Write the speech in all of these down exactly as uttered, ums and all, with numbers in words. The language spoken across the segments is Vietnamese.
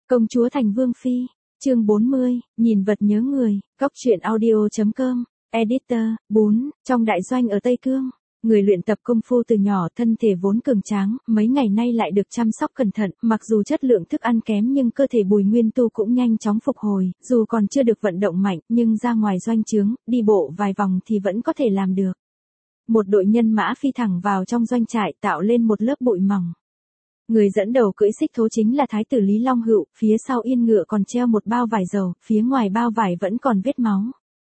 Công chúa thành vương phi, chương bốn mươi, nhìn vật nhớ người, góc truyện audio.com, editor, bốn, trong đại doanh ở Tây Cương, người luyện tập công phu từ nhỏ thân thể vốn cường tráng, mấy ngày nay lại được chăm sóc cẩn thận, mặc dù chất lượng thức ăn kém nhưng cơ thể Bùi Nguyên Tu cũng nhanh chóng phục hồi, dù còn chưa được vận động mạnh, nhưng ra ngoài doanh trướng, đi bộ vài vòng thì vẫn có thể làm được. Một đội nhân mã phi thẳng vào trong doanh trại tạo lên một lớp bụi mỏng. Người dẫn đầu cưỡi xích thố chính là Thái tử Lý Long Hựu, phía sau yên ngựa còn treo một bao vải dầu, phía ngoài bao vải vẫn còn vết máu.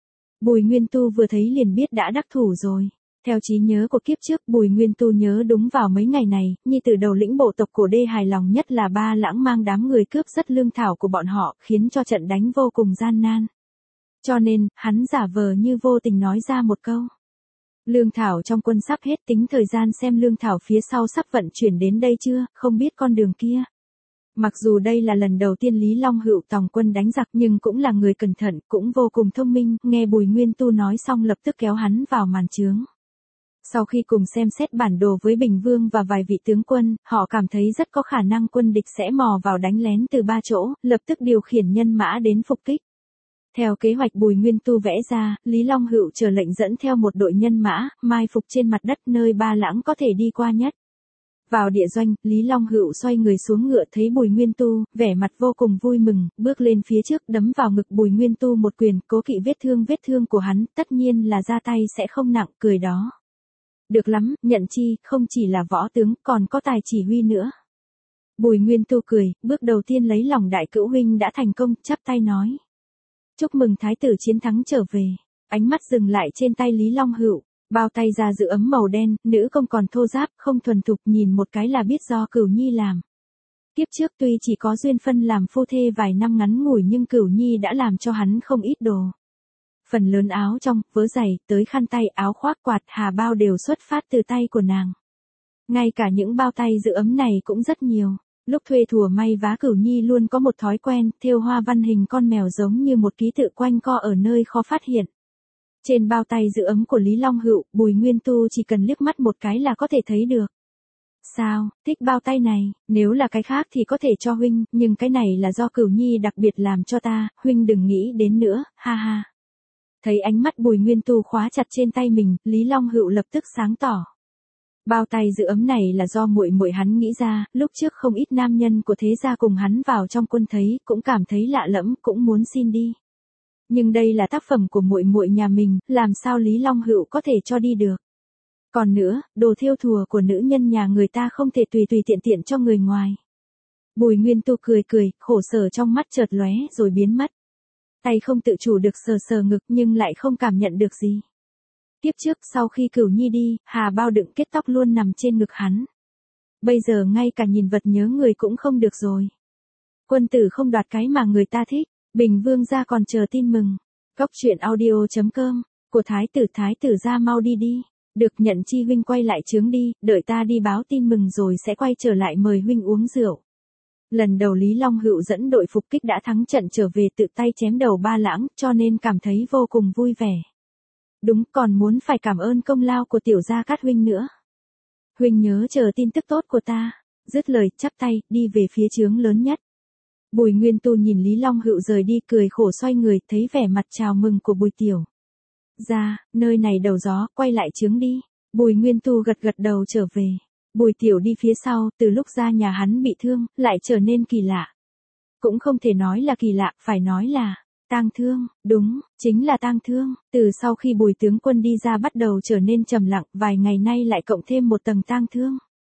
Bùi Nguyên Tu vừa thấy liền biết đã đắc thủ rồi. Theo trí nhớ của kiếp trước, Bùi Nguyên Tu nhớ đúng vào mấy ngày này, nhi tử đầu lĩnh bộ tộc Cổ Đê hài lòng nhất là Ba Lãng mang đám người cướp rất lương thảo của bọn họ, khiến cho trận đánh vô cùng gian nan. Cho nên, hắn giả vờ như vô tình nói ra một câu. Lương thảo trong quân sắp hết, tính thời gian xem lương thảo phía sau sắp vận chuyển đến đây chưa, không biết con đường kia. Mặc dù đây là lần đầu tiên Lý Long Hựu tòng quân đánh giặc nhưng cũng là người cẩn thận, cũng vô cùng thông minh, nghe Bùi Nguyên Tu nói xong lập tức kéo hắn vào màn chướng. Sau khi cùng xem xét bản đồ với Bình Vương và vài vị tướng quân, họ cảm thấy rất có khả năng quân địch sẽ mò vào đánh lén từ ba chỗ, lập tức điều khiển nhân mã đến phục kích. Theo kế hoạch Bùi Nguyên Tu vẽ ra, Lý Long Hựu chờ lệnh dẫn theo một đội nhân mã, mai phục trên mặt đất nơi Ba Lãng có thể đi qua nhất. Vào địa doanh, Lý Long Hựu xoay người xuống ngựa thấy Bùi Nguyên Tu, vẻ mặt vô cùng vui mừng, bước lên phía trước đấm vào ngực Bùi Nguyên Tu một quyền, cố kỵ vết thương vết thương của hắn, tất nhiên là ra tay sẽ không nặng, cười đó. Được lắm, nhận chi, không chỉ là võ tướng, còn có tài chỉ huy nữa. Bùi Nguyên Tu cười, bước đầu tiên lấy lòng đại cữu huynh đã thành công, chắp tay nói. Chúc mừng thái tử chiến thắng trở về. Ánh mắt dừng lại trên tay Lý Long Hựu, bao tay ra giữ ấm màu đen, nữ công còn thô ráp, không thuần thục, nhìn một cái là biết do Cửu Nhi làm. Kiếp trước tuy chỉ có duyên phân làm phu thê vài năm ngắn ngủi nhưng Cửu Nhi đã làm cho hắn không ít đồ. Phần lớn áo trong, vớ giày, tới khăn tay, áo khoác, quạt, hà bao đều xuất phát từ tay của nàng. Ngay cả những bao tay giữ ấm này cũng rất nhiều. Lúc thuê thùa may vá Cửu Nhi luôn có một thói quen, thêu hoa văn hình con mèo giống như một ký tự quanh co ở nơi khó phát hiện. Trên bao tay giữ ấm của Lý Long Hựu, Bùi Nguyên Tu chỉ cần liếc mắt một cái là có thể thấy được. Sao, thích bao tay này, nếu là cái khác thì có thể cho huynh, nhưng cái này là do Cửu Nhi đặc biệt làm cho ta, huynh đừng nghĩ đến nữa, ha ha. Thấy ánh mắt Bùi Nguyên Tu khóa chặt trên tay mình, Lý Long Hựu lập tức sáng tỏ. Bao tay giữ ấm này là do muội muội hắn nghĩ ra, lúc trước không ít nam nhân của thế gia cùng hắn vào trong quân thấy, cũng cảm thấy lạ lẫm, cũng muốn xin đi. Nhưng đây là tác phẩm của muội muội nhà mình, làm sao Lý Long Hựu có thể cho đi được. Còn nữa, đồ thêu thùa của nữ nhân nhà người ta không thể tùy tùy tiện tiện cho người ngoài. Bùi Nguyên Tu cười cười, khổ sở trong mắt chợt lóe rồi biến mất. Tay không tự chủ được sờ sờ ngực nhưng lại không cảm nhận được gì. Tiếp trước sau khi Cửu Nhi đi, hà bao đựng kết tóc luôn nằm trên ngực hắn. Bây giờ ngay cả nhìn vật nhớ người cũng không được rồi. Quân tử không đoạt cái mà người ta thích, Bình Vương gia còn chờ tin mừng. Góc truyện audio.com, của thái tử thái tử gia mau đi đi. Được nhận chi huynh quay lại trướng đi, đợi ta đi báo tin mừng rồi sẽ quay trở lại mời huynh uống rượu. Lần đầu Lý Long Hựu dẫn đội phục kích đã thắng trận trở về tự tay chém đầu Ba Lãng, cho nên cảm thấy vô cùng vui vẻ. Đúng, còn muốn phải cảm ơn công lao của tiểu gia Cát huynh nữa. Huynh nhớ chờ tin tức tốt của ta. Dứt lời, chắp tay, đi về phía trướng lớn nhất. Bùi Nguyên Tu nhìn Lý Long Hựu rời đi cười khổ xoay người, thấy vẻ mặt chào mừng của Bùi Tiểu gia, nơi này đầu gió, quay lại trướng đi. Bùi Nguyên Tu gật gật đầu trở về. Bùi Tiểu đi phía sau, từ lúc ra nhà hắn bị thương, lại trở nên kỳ lạ. Cũng không thể nói là kỳ lạ, phải nói là tang thương, đúng, chính là tang thương. Từ sau khi Bùi tướng quân đi ra bắt đầu trở nên trầm lặng, vài ngày nay lại cộng thêm một tầng tang thương.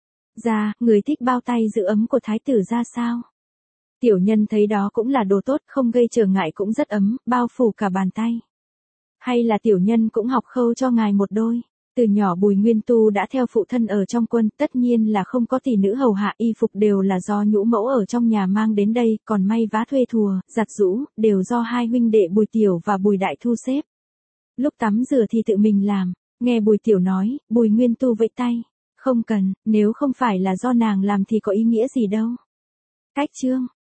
Gia, người thích bao tay giữ ấm của thái tử ra sao? Tiểu nhân thấy đó cũng là đồ tốt, không gây trở ngại cũng rất ấm, bao phủ cả bàn tay. Hay là tiểu nhân cũng học khâu cho ngài một đôi? Từ nhỏ Bùi Nguyên Tu đã theo phụ thân ở trong quân, tất nhiên là không có tỷ nữ hầu hạ, y phục đều là do nhũ mẫu ở trong nhà mang đến đây, còn may vá thuê thùa, giặt giũ, đều do hai huynh đệ Bùi Tiểu và Bùi Đại thu xếp. Lúc tắm rửa thì tự mình làm, nghe Bùi Tiểu nói, Bùi Nguyên Tu vẫy tay, không cần, nếu không phải là do nàng làm thì có ý nghĩa gì đâu. Cách chương